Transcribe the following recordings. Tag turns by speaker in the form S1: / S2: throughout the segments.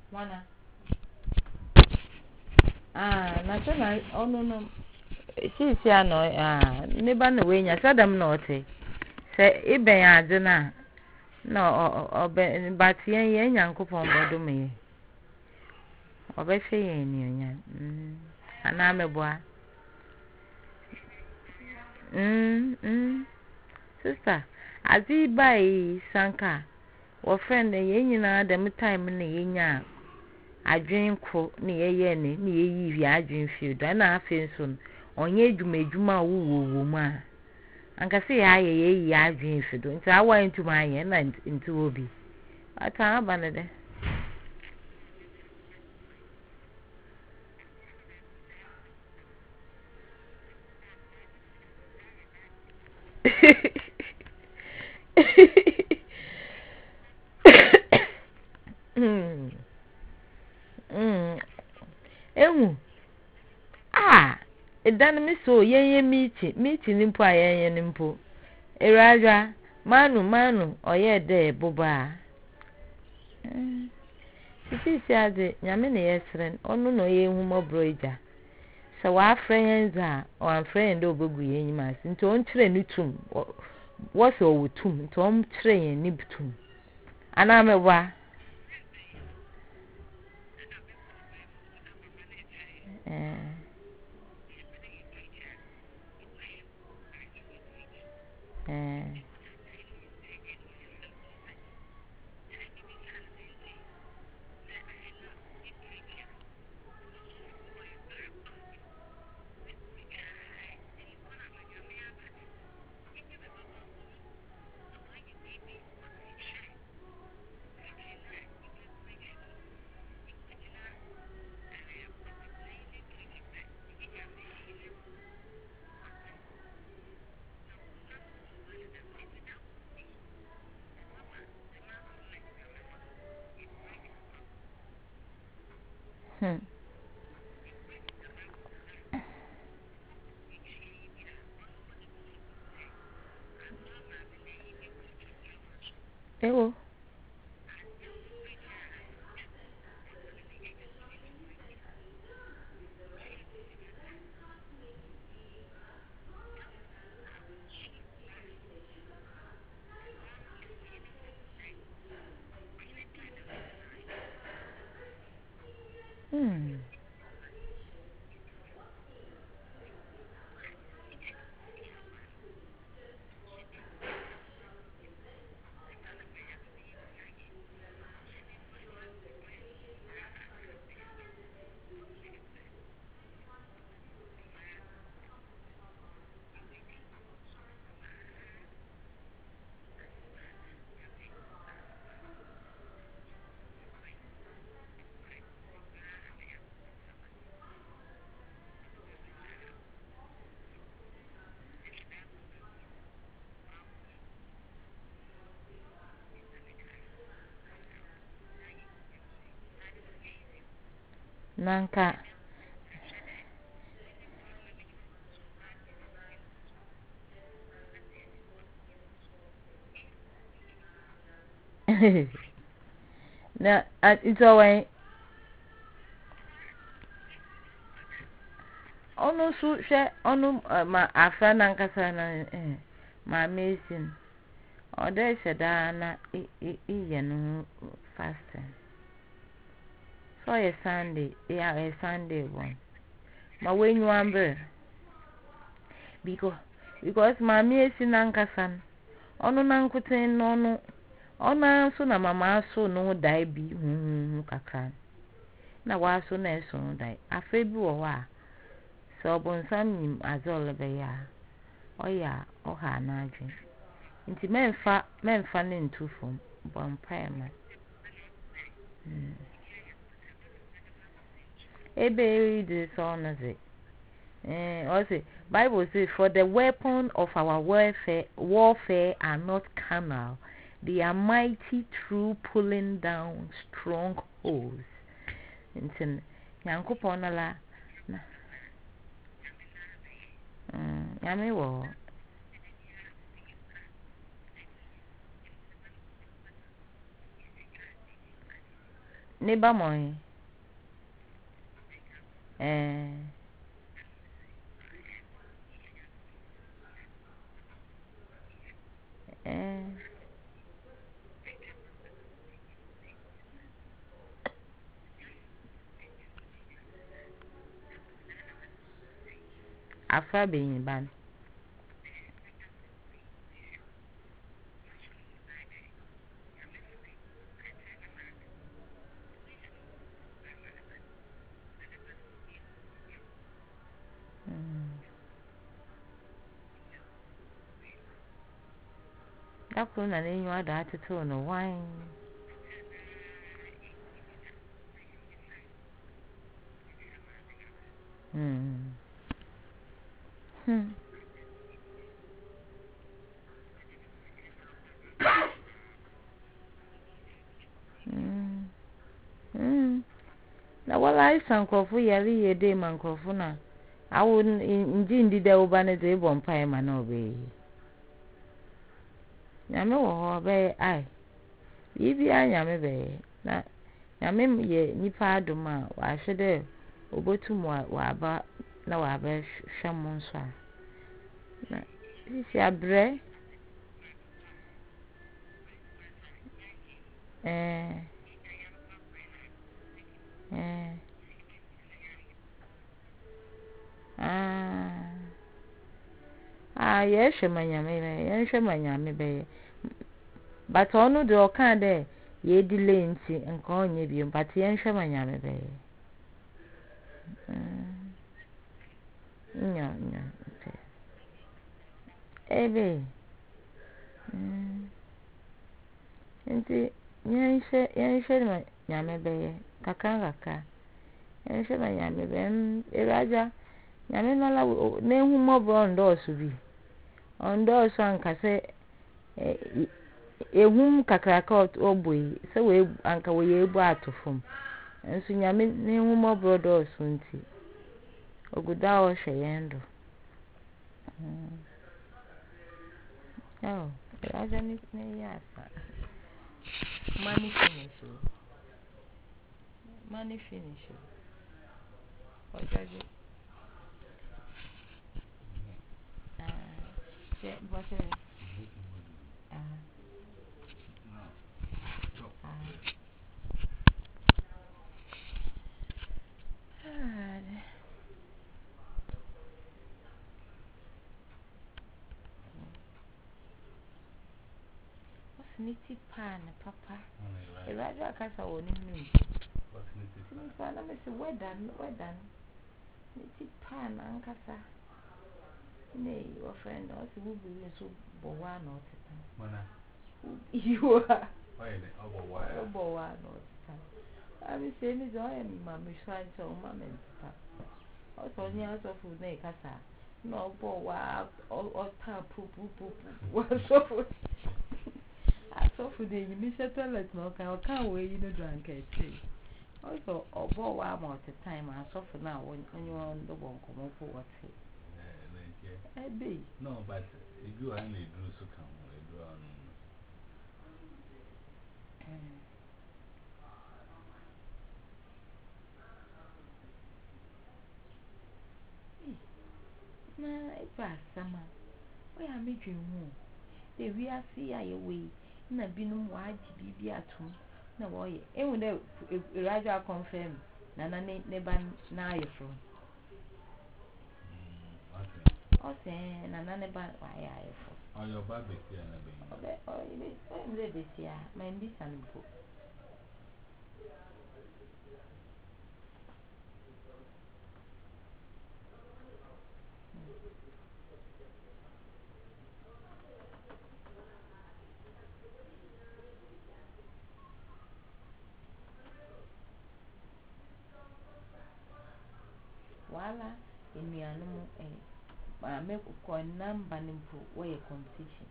S1: Mana. Na so na ono no. Si ano ne ba na we nya sadam na ote. Se iben ade na obe but yen Nyankopon bodo me. Obe hwe yen ni onya. Ana meboa. Sister, azi bai sanka. Wo friend yen nyina dem time na yenya adwen ko na yeye ne na yeyi wi adwen field. Na afi nso onye edwuma wo mu a. Anka se ya yeyi adwen field. Nti awa ntuma aye na nti obi. Ata aba ne de. Ehu. Edan mi so yenye miti ni mpo ayenye ni mpo. Eraja manu oye de boba. Sisi ade nyame na yesren onu no ye hu mobroija. Sa wa friends o an friend obogu yenyi mas. Nti on kire ni tum. Wo so wo tum. Nti on kire yen ni tum. Ana mewa. Eh. Eh. Ewo. Nanka. Na it's always onu su hwe onu ma afra na nkasa na ma mesin ode sheda na iye no fasting so ye Sunday a Sunday one ma wenyu amber because ma mesin na nkasa onu na nkuten no no ona so na mama so no dai bi kakra na wa so na eso no dai afra bi wo wa so bon sam azol be ya oya oha na adwen nti memfa ne ntufom bompa ma ebe read this on as it also Bible says for the weapon of our warfare are not carnal, they are mighty through pulling down strongholds. Nti Nyankopon la na yame wo Neighbor Moy. Eh. Afra being ban. That could not any other to turn no wine. Hmm. Hmm. Hmm. Hmm. Now, well, I sank off yari a day man crofuna. I wouldn't indeed the urban day one pie man obey. Yame or be I. Bibi I yame be. Na yame ye nipa aduma wa shede obotum wa aba na wa aba hwamon so a. Na sisi abre eh eh ah ye hwe manyame be ye hwe manyame be but onu de okan de ye delay nti nka onye bi but ye hwe manyame be nya nya ebe nti ye hwe manyame be kaka kaka ye hwe manyame be eraja nyame nala na ehu mobro ndo so bi ondo so anka se ehum kakraka oboi se we anka we ebu atofom enso nyame ne hu mobro do so nti oguda o hwe yendo oh eraja ni yasa money finish ojaje che bote ah Snitty pan papa eraja kasa woni nim snitty pan na me se wedan snitty pan ankasa ne your friend o se bubu yin so bo wa na oteta mana you are why ne obo wa na oteta abi se ni jo ya ma me shan cho ma me teta o so ni aso fu na kasa no obo wa o ta pu wa so fu aso fu de yi mi se toilet no ka we yi no drank e also obo wa ma oteta ma aso fu na onyo ndo bon komo fu what Ebe. No, but if you only do so come, I do on. Na, it's a summer. Why am I dreaming? The we are see I away. Na binum wide bibi atum. Na boy, and when the Raja confirm, Nana neban na you from. Okay, Nana neban why I for. Oh, your baby here, Nabe. Oh, you live this year, my miss and book. Wala, in the animal, make a number nimpo way competition.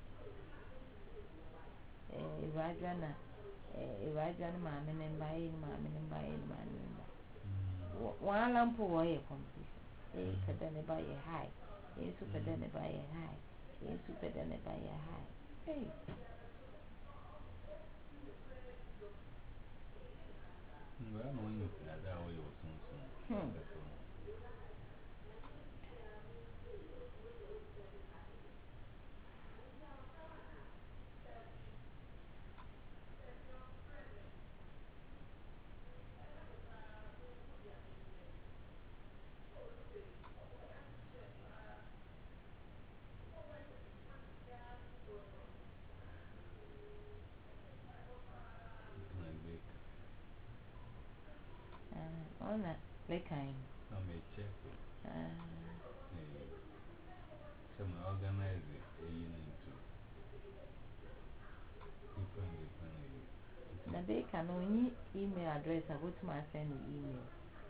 S1: Rajana, Rajana, mamma, and buying mamma, and buying mamma. One lamp way competition. A cadena by a high, a superdena by a high, a superdena by a high. Hey, On that, like kind.
S2: I'm a check. Some organize it,
S1: Now they can only email address. I go to my send email.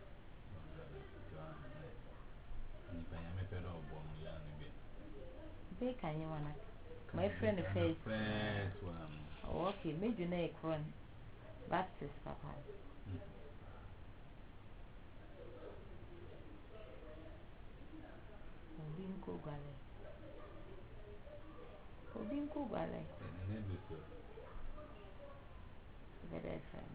S1: They can you wanna? My friend first
S2: one.
S1: Oh, okay, maybe you know a crown. Baptist Papa. Obinko Gale. Obinko Gale. Very fine.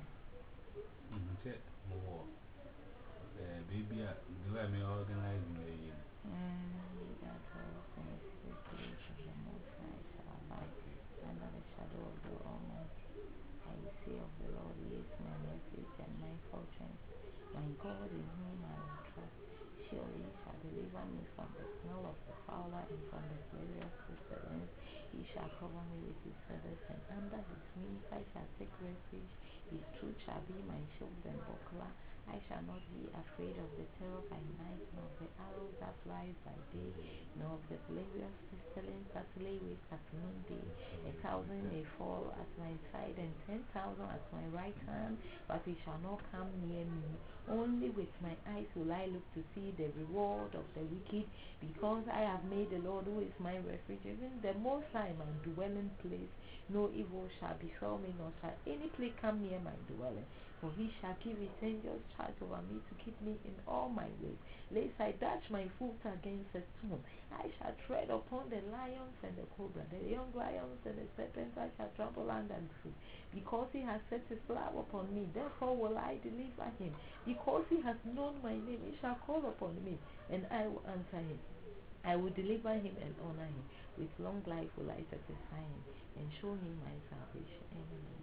S2: More. Baby, do I may organize me?
S1: That was in the secret place of the Most High shall abide under the shadow of the Almighty. I will say of the Lord, He is my refuge and my fortress, my God in whom I will trust. Surely He shall deliver me from the snare of the fowler and from the furious pestilence. He shall cover me with His feathers, and under His wings I shall take refuge. His truth shall be my shield and buckler. I shall not be afraid of the terror by night, nor of the arrows that flies by day, nor of the furious pestilence that lay waste at noonday. 1,000 may fall at my side, and 10,000 at my right hand, but it shall not come near me. Only with my eyes will I look to see the reward of the wicked, because I have made the Lord, who is my refuge, even the Most High, my dwelling place. No evil shall befall me, nor shall any plague come near my dwelling. For He shall give His angels charge over me to keep me in all my ways. Lest I dash my foot against a stone, I shall tread upon the lions and the cobra, the young lions and the serpents I shall trample under foot. Because He has set His love upon me, therefore will I deliver Him. Because He has known my name, He shall call upon me, and I will answer Him. I will deliver Him and honor Him. With long life will I satisfy Him and show Him my salvation. Amen.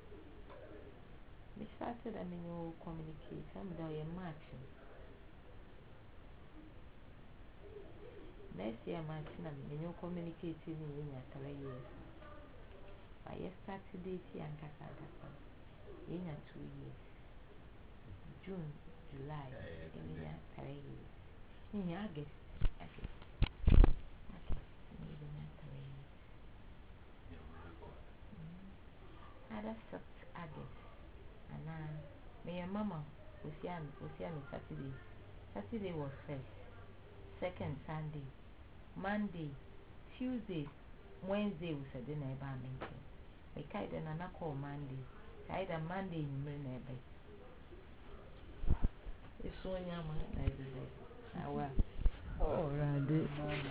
S1: We started a menu communicate. I'm doing matching. Next year, matching a menu communicating in your 3 years. By yesterday, and Casagasa in 2 years. June, July, in your 3 years. In August, Ada stopped August. And my mama was here Saturday. Saturday was first, second Sunday, Monday, Tuesday, Wednesday was a dinner by meeting. We kind of not call Monday. Kind of Monday in Minebe. It's so young, I say. Well, oh, Randy.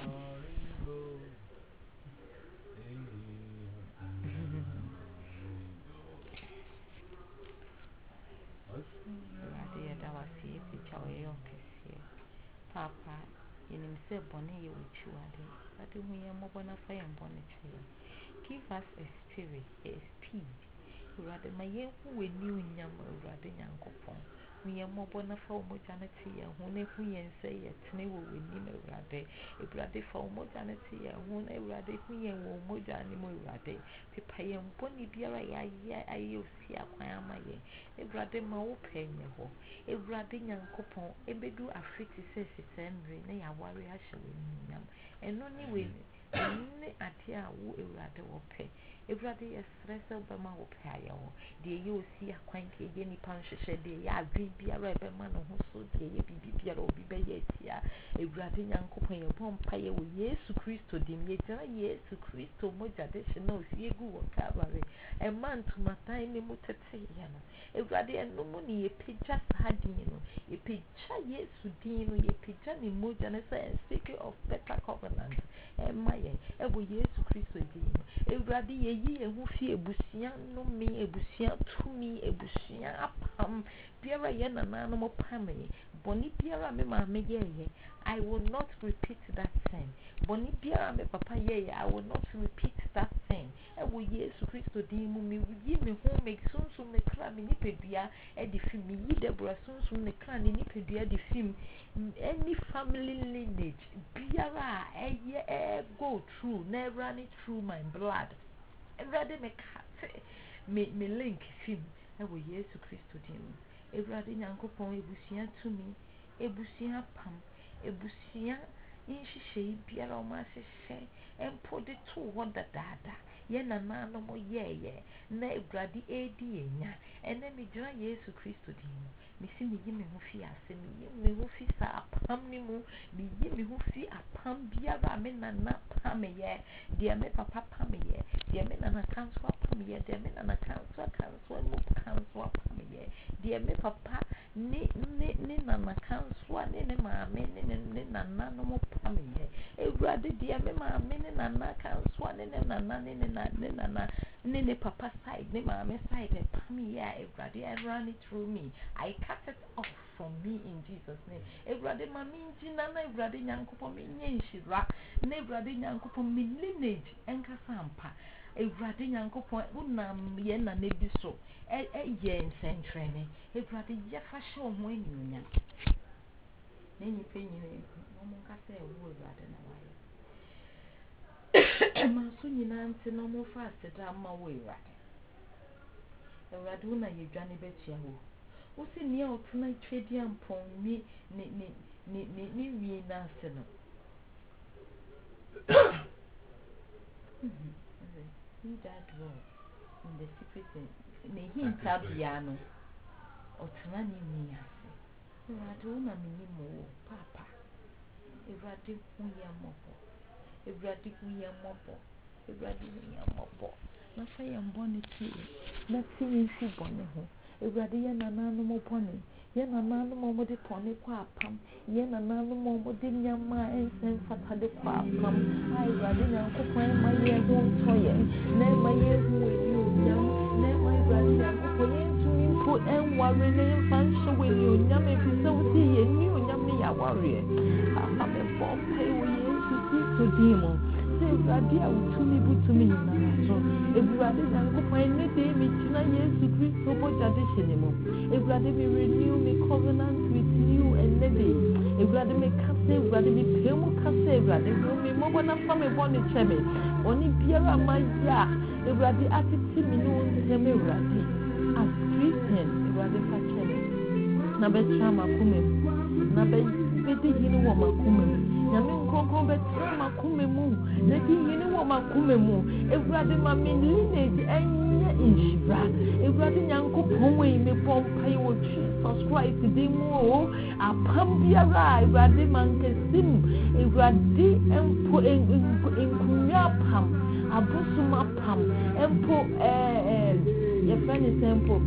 S1: That was here, which our young here. Papa, in himself, Bonnie, with you are there. But we are more than a fire and bonnet. Give us a spirit, a speed. Rather, my young who we knew in Yam, rather young coupon. We are more than a foul mojanity, and who never and say a snail with Nina rather. A brother for mojanity, and who never rather we and will mojani more rather. Pipay and Bonnie Biara, I see a quayama. A brother more penny ho. A brother young coupon, a bedu a fitty says it's Henry, nay, a warrior shall win yam. And only win. Only at here who a rather will pay. A brother is stress over my pay. Dear, you see a quaint Jenny punch shed, they are be a rebel man who so dear, be or be yet. tia ewurade nyankopon ye bompa ye wo Yesu Kristo dim ye jara Yesu Kristo moja de shena ofie gu wo Calvary e man tumatan ni mutete ye no ewurade eno mu ni ye pija sadin no ye pija Yesu din no ye pija ni moja na say secret of better covenant e maye e wo Yesu Kristo din ewurade ye yi ehu fi ebusia no mi ebusia tumi ebusia apam biara ye nana no mo pame boni biara me ma me ye I will not repeat that sin boni biara me papa ye I will not repeat that sin e wo Yesu Kristo din mu mi yi me ho me sunsun me kra me nipedua e di fi mi yi Deborah sunsun me kra ni nipedua di fi any family lineage biara e go through never running through my blood Ewurade me kate me link film e wo Yesu Kristo din Ewurade nyankopon ebusia tumi ebusia pam ebusia inhihye biara o ma hyehyɛ empo de to ho dadaada ye nana no mo ye na Ewurade edi enya ene me gira Yesu Kristo din me si me yi me ho fi ase me yi me ho fi sa apam ni mu me yi me ho fi apam biara me nana pam ye de me papa pam ye de me nana kanso pam ye de me nana kanso mu kanso pam ye de me papa ni nana kanso ne maame ne nana no mo pam ye Ewurade de me maame ne nana kanso ne nana ne papa side ne maame side pam ye Ewurade run it through me I cut it off from me in Jesus name Ewurade ma me njina na Ewurade nyankopon me nyenhira na Ewurade nyankopon me lineage enkasa ampa Ewurade nyankopon unam ye na ne bi so ye nsentrene Ewurade ye fa hye ho anyunya na nyipe nyine no mo kasa e wo Ewurade na waye ma so nyina nti no mo fa aseda ma wo Ewurade una ye dwane betia wo Usi ni otuna twedi ampon ni wi na ase no he that dwell in the secret ne hinta bia no otuna ni wi ase Ewurade una mini mo papa Ewurade huye mobo Ewurade huye mobo Ewurade huye mobo na fa ye mbone ti na ti nsi bone ho Ewurade ye nana no mo pone ye nana no mo de pone kwa apam ye nana no mo de nyama ensen fata de kwa apam ai Ewurade nyankopon ma ye ho ntoye na ma ye hu eni onyam na ma Ewurade nyankopon ye ntumi mpo enware na mfansho weni onyam efise wuti ye ni onyam ne ya ware aha me bom pay wo Yesu Kristo dimo Ewurade a utumi butumi nyina so Ewurade nyankopon ne de me kina Yesu Kristo boja de shenemo Ewurade me renew me covenant with you and never Ewurade me kase Ewurade me pemu kase Ewurade me mobo na fa me bone cheme oni biara maya Ewurade atiti me no ntem Ewurade as Christian Ewurade ka cheme na be chama kumem na be di hini wo makumem Nyame nkonko betra makume mu na di hini wo makume mu Ewurade ma me lineage enye inshira Ewurade nyankopon we me pompa wo Jesus Christ di mu o apam biara Ewurade mankesim Ewurade empo enkunya pam abusuma pam empo ye friend tempo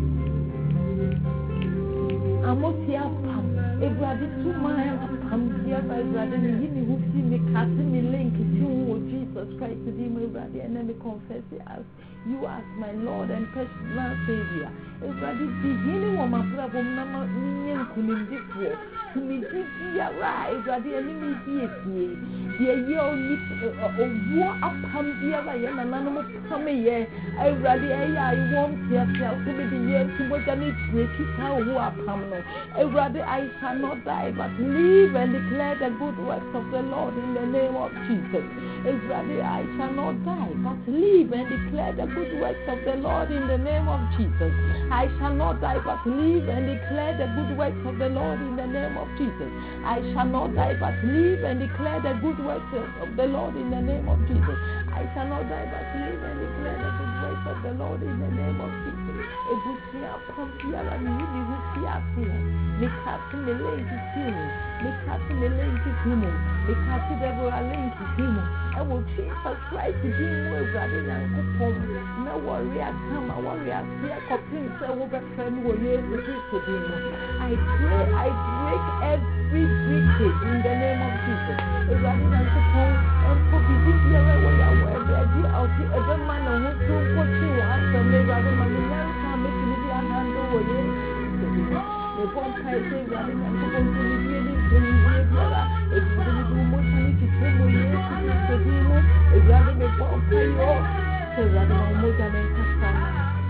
S1: amotia pam Ewurade tuma pam biara Ewurade ni yini hu fi me kase me link to Jesus Christ di me Ewurade and let me confess as you as my Lord and personal Savior Ewurade di yini wo mabrabo na ma nye nkunimdifo tumi di biara Ewurade ani mi di etie ye oni owo apam biara ye na nanu mo pam ye Ewurade I want to so be the year to mo jani breakita owo apam no Ewurade I shall not die but live and declare the good works of the Lord in the name of Jesus Ewurade I shall not die but live and declare the good works of the Lord in the name of Jesus I shall not die but live and declare the good works of the Lord in the name of Jesus I shall not die but live and declare the good works of the Lord in the name of Jesus I shall not die but live and declare the good works of the Lord in the name of Jesus Ebusia pompiara ni hu fiatia Mikati me link timu. Mikati me link timu. Mikati Deborah link timu. I will Jesus Christ to be more rather than Kupom. No warrior come, a warrior fear copying so over friend will use the to be more. I pray, I break every breakage in the name of Jesus. Rather than Kupom and copy this year where you are ready out to every man who to put you up and may rather man make me be a handle with you. The bomb pipe say rather than Kupom to be really brother. If you do more time to tell me, to be more, if rather the bomb pipe off, so rather than more than Kasana.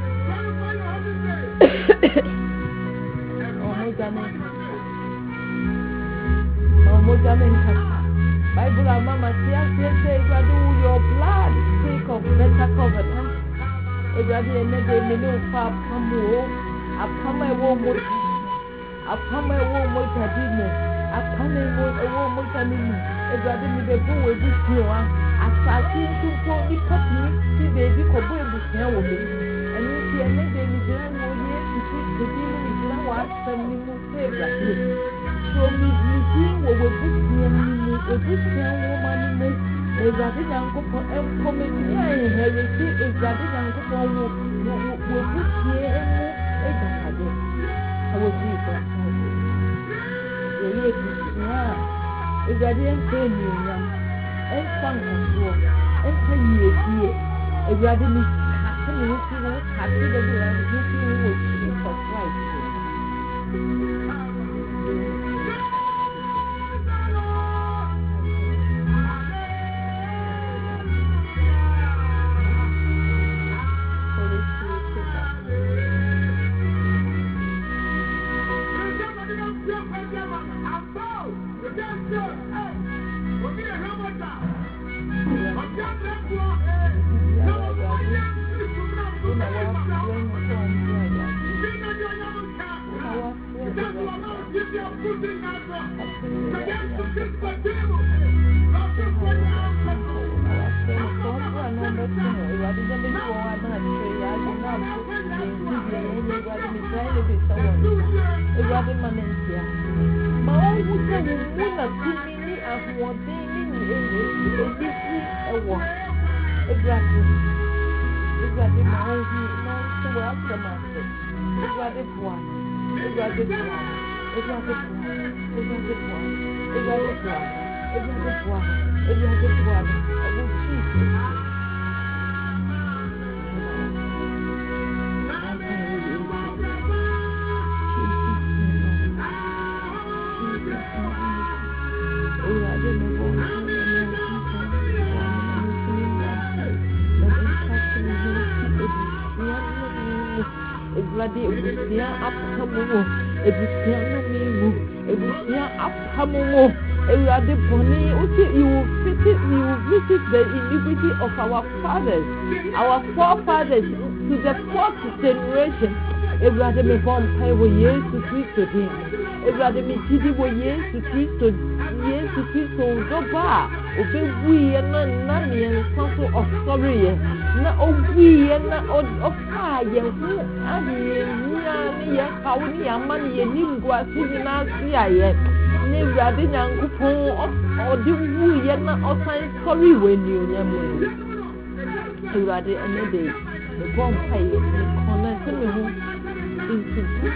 S1: Bible and Mama say, your blood speak of better covenant. If I didn't know far from you, I come a woman, I come a woman, I come a woman, if I didn't be able to do you, I started to go the company, see baby, could with hell with me. And you see, and then they began to be what some new favorite. So me what we put here, a good woman, is that it uncle for coming here in heresy, is that it uncle for will put here and more. I will see for is that the end and some control and 10 years here. If you are the least, I feel that you are looking for Christ. Of our fathers, our forefathers to the 4th generation. Everybody may bomb pay with years to Christo. Everybody may see the years to Christo. Years to Christo. Doba. Obey we and Nani and something of sorry. Now we and of fire. Who are the Kauni and money and Ningua singing out here? Everybody young or the woo and not sorry when you Everybody another day, the bomb pay the corner into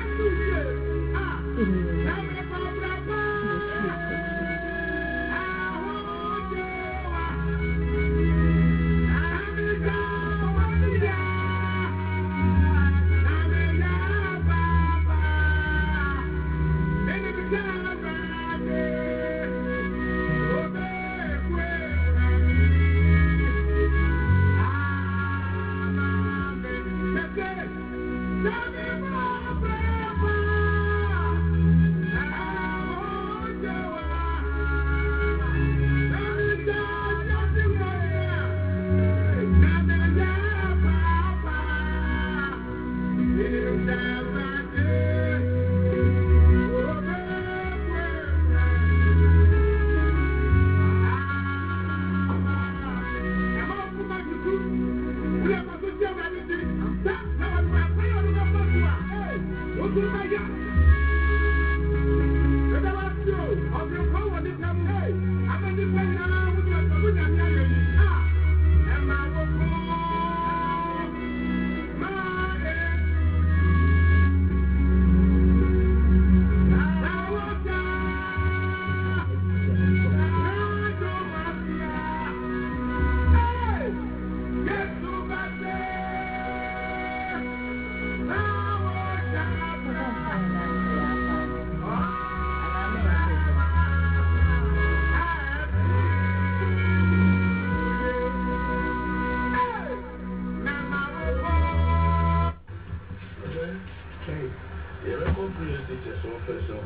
S3: don't feel teachers offer so.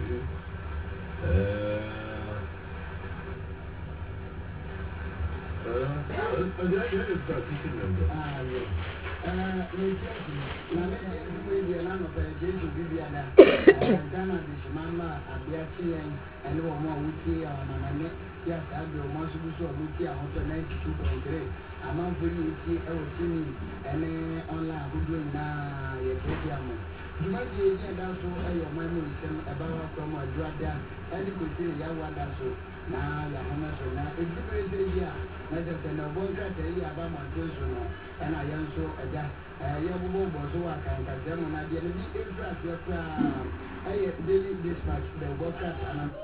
S3: Teaching member.
S4: Now, the homeless are not a different idea. Let us send a one cat about my person, and I am so a young woman so I can catch them on idea. And if you have your crown, I daily dispatch the work cat and I'm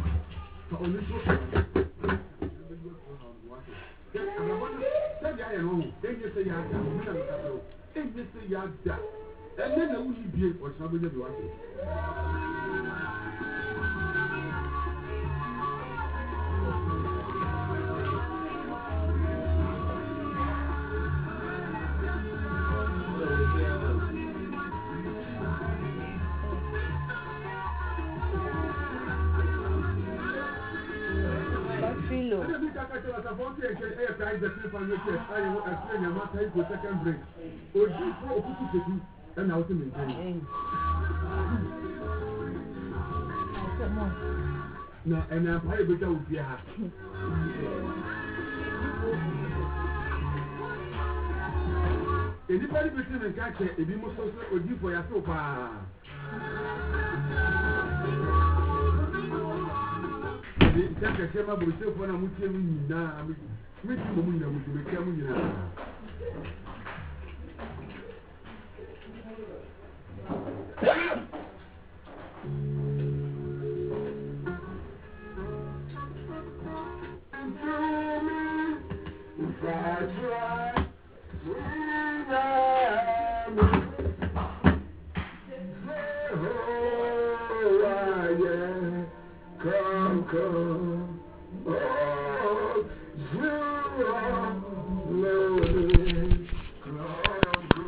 S5: no, and I'm probably better with your hat. Anybody between the catch if you must also or do for your sofa. The Jacka Shema will say for a mutim now, which woman would become now. Come, oh,